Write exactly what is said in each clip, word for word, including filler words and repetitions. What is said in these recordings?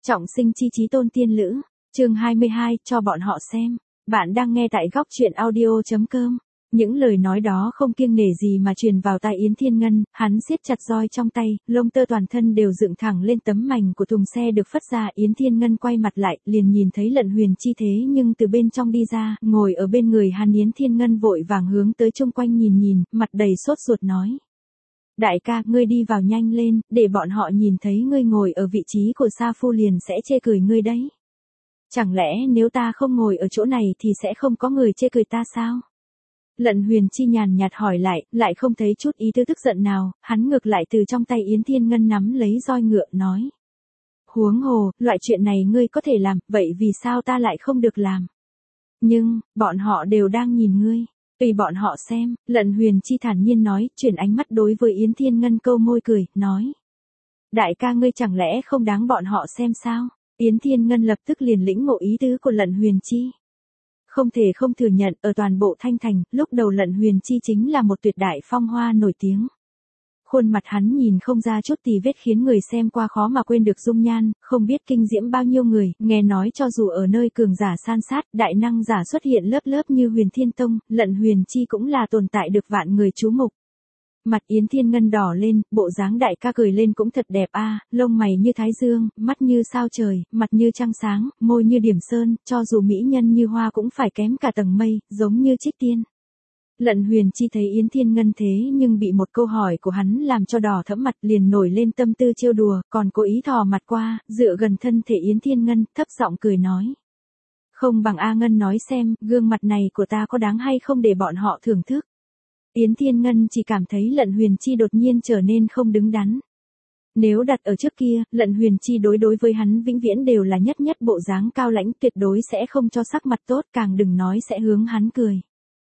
Trọng sinh chi chí tôn tiên lữ, chương hai mươi hai, cho bọn họ xem. Bạn đang nghe tại góc truyện audio chấm com. Những lời nói đó không kiêng nể gì mà truyền vào tai Yến Thiên Ngân, hắn siết chặt roi trong tay, lông tơ toàn thân đều dựng thẳng lên tấm mành của thùng xe được phất ra. Yến Thiên Ngân quay mặt lại, liền nhìn thấy Lận Huyền Chi thế nhưng từ bên trong đi ra, ngồi ở bên người hắn. Yến Thiên Ngân vội vàng hướng tới chung quanh nhìn nhìn, mặt đầy sốt ruột nói. Đại ca, ngươi đi vào nhanh lên, để bọn họ nhìn thấy ngươi ngồi ở vị trí của Sa Phu liền sẽ chê cười ngươi đấy. Chẳng lẽ nếu ta không ngồi ở chỗ này thì sẽ không có người chê cười ta sao? Lận Huyền Chi nhàn nhạt hỏi lại, lại không thấy chút ý tứ tức giận nào, hắn ngược lại từ trong tay Yến Thiên Ngân nắm lấy roi ngựa nói. Huống hồ, loại chuyện này ngươi có thể làm, vậy vì sao ta lại không được làm? Nhưng, bọn họ đều đang nhìn ngươi. Tùy bọn họ xem, Lận Huyền Chi thản nhiên nói, chuyển ánh mắt đối với Yến Thiên Ngân câu môi cười, nói. Đại ca ngươi chẳng lẽ không đáng bọn họ xem sao? Yến Thiên Ngân lập tức liền lĩnh ngộ ý tứ của Lận Huyền Chi. Không thể không thừa nhận, ở toàn bộ Thanh Thành, lúc đầu Lận Huyền Chi chính là một tuyệt đại phong hoa nổi tiếng. Khuôn mặt hắn nhìn không ra chút tì vết khiến người xem qua khó mà quên được dung nhan, không biết kinh diễm bao nhiêu người, nghe nói cho dù ở nơi cường giả san sát, đại năng giả xuất hiện lớp lớp như Huyền Thiên Tông, Lận Huyền Chi cũng là tồn tại được vạn người chú mục. Mặt Yến Thiên Ngân đỏ lên, bộ dáng đại ca cười lên cũng thật đẹp a, à, lông mày như thái dương, mắt như sao trời, mặt như trăng sáng, môi như điểm sơn, cho dù mỹ nhân như hoa cũng phải kém cả tầng mây, giống như trích tiên. Lận Huyền Chi thấy Yến Thiên Ngân thế nhưng bị một câu hỏi của hắn làm cho đỏ thẫm mặt, liền nổi lên tâm tư trêu đùa, còn cố ý thò mặt qua, dựa gần thân thể Yến Thiên Ngân, thấp giọng cười nói. Không bằng A Ngân nói xem, gương mặt này của ta có đáng hay không để bọn họ thưởng thức. Yến Thiên Ngân chỉ cảm thấy Lận Huyền Chi đột nhiên trở nên không đứng đắn. Nếu đặt ở trước kia, Lận Huyền Chi đối đối với hắn vĩnh viễn đều là nhất nhất bộ dáng cao lãnh, tuyệt đối sẽ không cho sắc mặt tốt, càng đừng nói sẽ hướng hắn cười.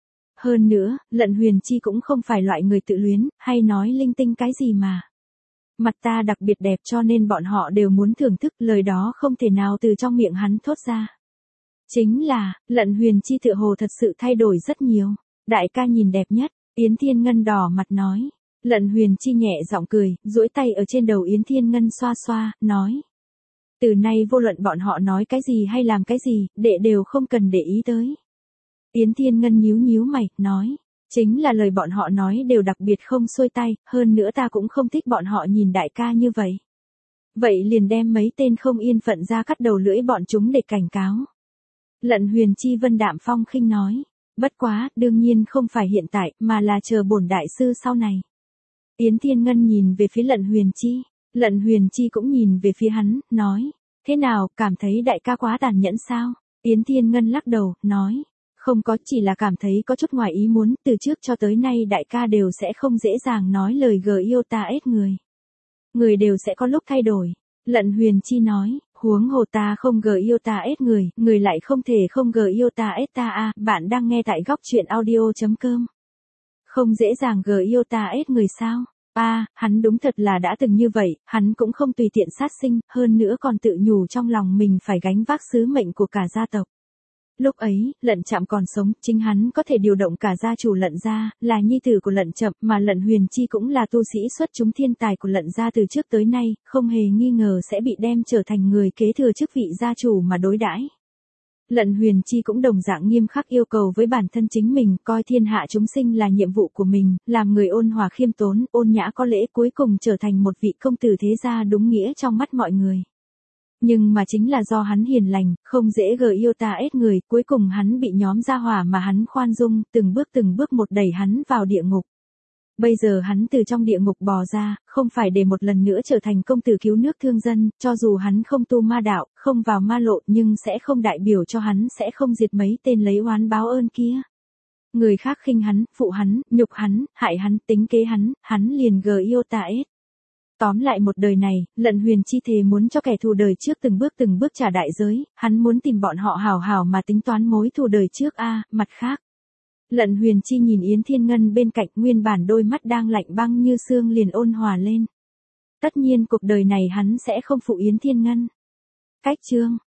Hơn nữa, Lận Huyền Chi cũng không phải loại người tự luyến, hay nói linh tinh cái gì mà. Mặt ta đặc biệt đẹp cho nên bọn họ đều muốn thưởng thức, lời đó không thể nào từ trong miệng hắn thốt ra. Chính là, Lận Huyền Chi tựa hồ thật sự thay đổi rất nhiều. Đại ca nhìn đẹp nhất, Yến Thiên Ngân đỏ mặt nói. Lận Huyền Chi nhẹ giọng cười, duỗi tay ở trên đầu Yến Thiên Ngân xoa xoa, nói. Từ nay vô luận bọn họ nói cái gì hay làm cái gì, đệ đều không cần để ý tới. Yến Thiên Ngân nhíu nhíu mày, nói. Chính là lời bọn họ nói đều đặc biệt không xuôi tay, hơn nữa ta cũng không thích bọn họ nhìn đại ca như vậy. Vậy liền đem mấy tên không yên phận ra cắt đầu lưỡi bọn chúng để cảnh cáo. Lận Huyền Chi vân đạm phong khinh nói. Bất quá, đương nhiên không phải hiện tại, mà là chờ bổn đại sư sau này. Yến Thiên Ngân nhìn về phía Lận Huyền Chi. Lận Huyền Chi cũng nhìn về phía hắn, nói. Thế nào, cảm thấy đại ca quá tàn nhẫn sao? Yến Thiên Ngân lắc đầu, nói. Không có, chỉ là cảm thấy có chút ngoài ý muốn, từ trước cho tới nay đại ca đều sẽ không dễ dàng nói lời gờ yêu ta ết người. Người đều sẽ có lúc thay đổi. Lận Huyền Chi nói, huống hồ ta không gờ yêu ta ết người, người lại không thể không gờ yêu ta ết ta a. Bạn đang nghe tại góc truyện audio chấm com. Không dễ dàng gờ yêu ta ết người sao? A, à, hắn đúng thật là đã từng như vậy, hắn cũng không tùy tiện sát sinh, hơn nữa còn tự nhủ trong lòng mình phải gánh vác sứ mệnh của cả gia tộc. Lúc ấy, Lận Trạm còn sống, chính hắn có thể điều động cả gia chủ Lận gia, là nhi tử của Lận Trạm, mà Lận Huyền Chi cũng là tu sĩ xuất chúng thiên tài của Lận gia từ trước tới nay, không hề nghi ngờ sẽ bị đem trở thành người kế thừa chức vị gia chủ mà đối đãi. Lận Huyền Chi cũng đồng dạng nghiêm khắc yêu cầu với bản thân chính mình, coi thiên hạ chúng sinh là nhiệm vụ của mình, làm người ôn hòa khiêm tốn, ôn nhã có lễ, cuối cùng trở thành một vị công tử thế gia đúng nghĩa trong mắt mọi người. Nhưng mà chính là do hắn hiền lành, không dễ gờ yêu ta ết người, cuối cùng hắn bị nhóm gia hỏa mà hắn khoan dung, từng bước từng bước một đẩy hắn vào địa ngục. Bây giờ hắn từ trong địa ngục bò ra, không phải để một lần nữa trở thành công tử cứu nước thương dân, cho dù hắn không tu ma đạo, không vào ma lộ, nhưng sẽ không đại biểu cho hắn sẽ không diệt mấy tên lấy oán báo ơn kia. Người khác khinh hắn, phụ hắn, nhục hắn, hại hắn, tính kế hắn, hắn liền gờ yêu ta ết. Tóm lại một đời này, Lận Huyền Chi thề muốn cho kẻ thù đời trước từng bước từng bước trả đại giới, hắn muốn tìm bọn họ hào hào mà tính toán mối thù đời trước a. À, mặt khác. Lận Huyền Chi nhìn Yến Thiên Ngân bên cạnh, nguyên bản đôi mắt đang lạnh băng như xương liền ôn hòa lên. Tất nhiên cuộc đời này hắn sẽ không phụ Yến Thiên Ngân. Cách chương.